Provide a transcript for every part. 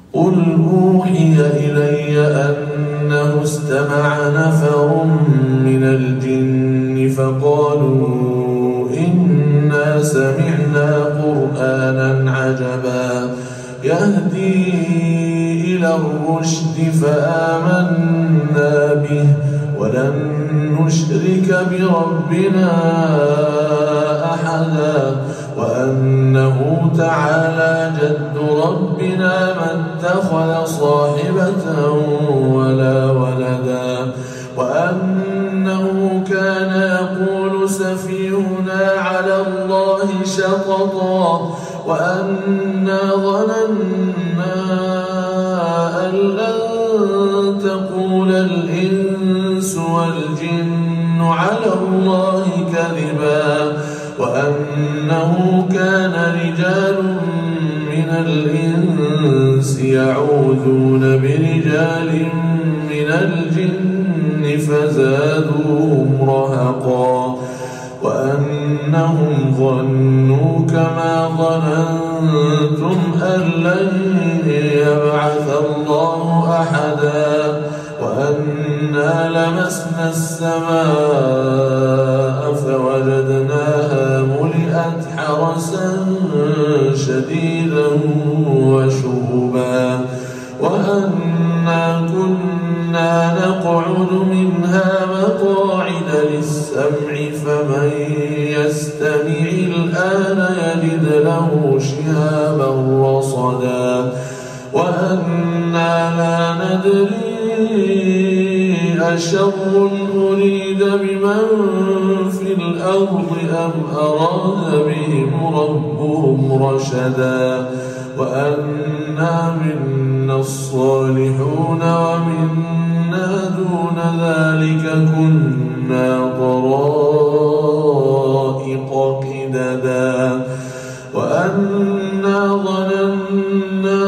قل أوحي إلي أنه استمع نفر من الجن فقالوا إنا سمعنا قرآنا عجبا يهدي إلى الرشد فآمنا به ولن نشرك بربنا أحدا وأنه تعالى جد ربنا ما اتخذ صاحبة ولا ولدا وأنه كان يقول سفيهنا على الله شططا وأنا ظننا أن لن تقول الإنس والجن على الله كذبا وأنه كان رجال من الإنس يعوذون برجال من الجن فزادوهم رهقا وأنهم ظنوا كما ظننتم أن لن يبعث الله أحدا وأنا لمسنا السماء فوجدناها ملئت حرسا شديدا وشهبا وأنا كنا نقعد منها مقاعد للسمع فمن يستمع الآن يجد له شهابا رصدا وأنا لا ندري أشر أريد بمن في الأرض أم أراد بهم ربهم رشدا وأنا منا الصالحون ومنا دون ذلك كنا طرائق قددا وأنا ظننا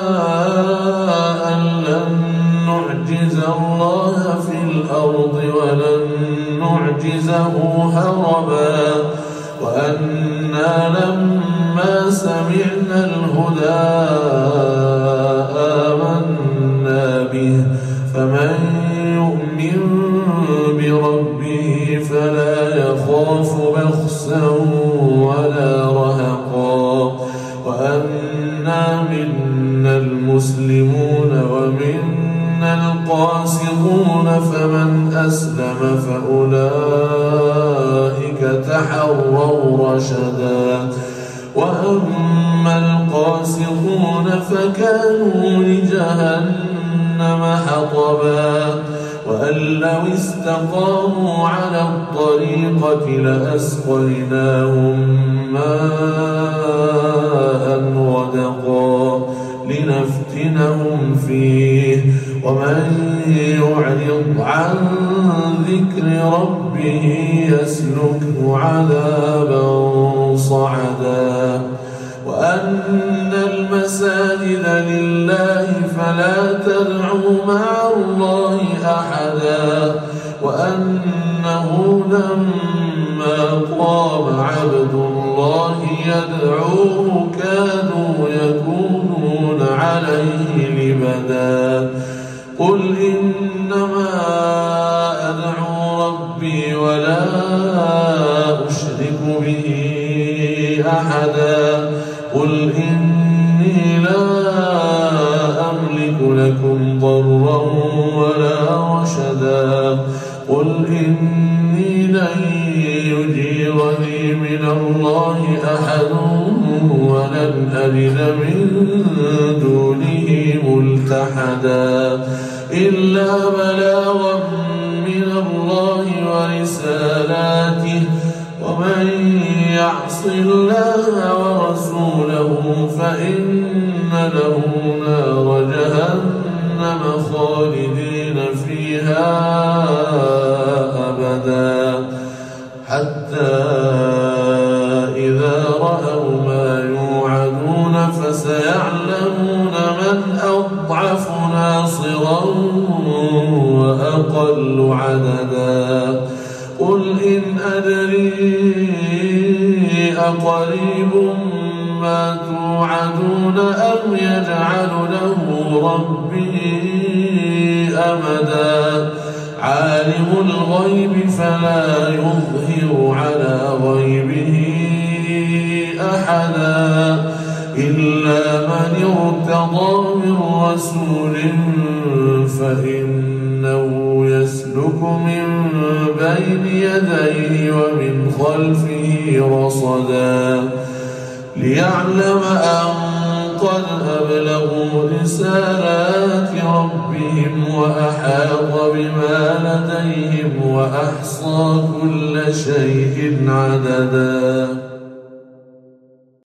أن لن نعجز الله في الأرض ولن نعجزه هربا وأنا لما سمعنا الهدى آمنا به فمن يؤمن بربه فلا يخاف بخسا ولا رهقا وأنا منا المسلمون ومنا القاسطون فمن أسلم فأولئك تحروا رشدا وأما القاسطون فكانوا لجهنم حطبا وأن لو استقاموا على الطريقة لأسقيناهم ماء غدقا لنفتنهم فيه ومن يعرض عن ذكر ربه يسلكه عذابا صعدا وأن المساجد لله فلا تدعوا مع الله أحدا وأنه لما قام عبد الله يدعوه كانوا يكونون عليه لبدا قل إنما أدعو ربي ولا أشرك به أحدا قل إني لا أملك لكم ضرا ولا رشدا قل إني لن يجيرني من الله أحد ولن أجد من دونه ملتحدا إلا بلاغا من الله ورسالاته ومن يعص الله ورسوله فإن له نار جهنم خالدين فيها أبدا حتى إذا رأوا ما يوعدون فسيعلمون من أضعف ناصرا وأقل عددا قل إن أدري أقريب ما توعدون أم يجعل له ربي أمدا عالم الغيب فلا يظهر على غيبه أحدا إلا من ارتضى من رسول فإنه يسلك من بين يديه ومن خلفه رصدا ليعلم أن قد أبلغوا رسالات ربهم وأحاط بما لديهم وأحصى كل شيء عددا.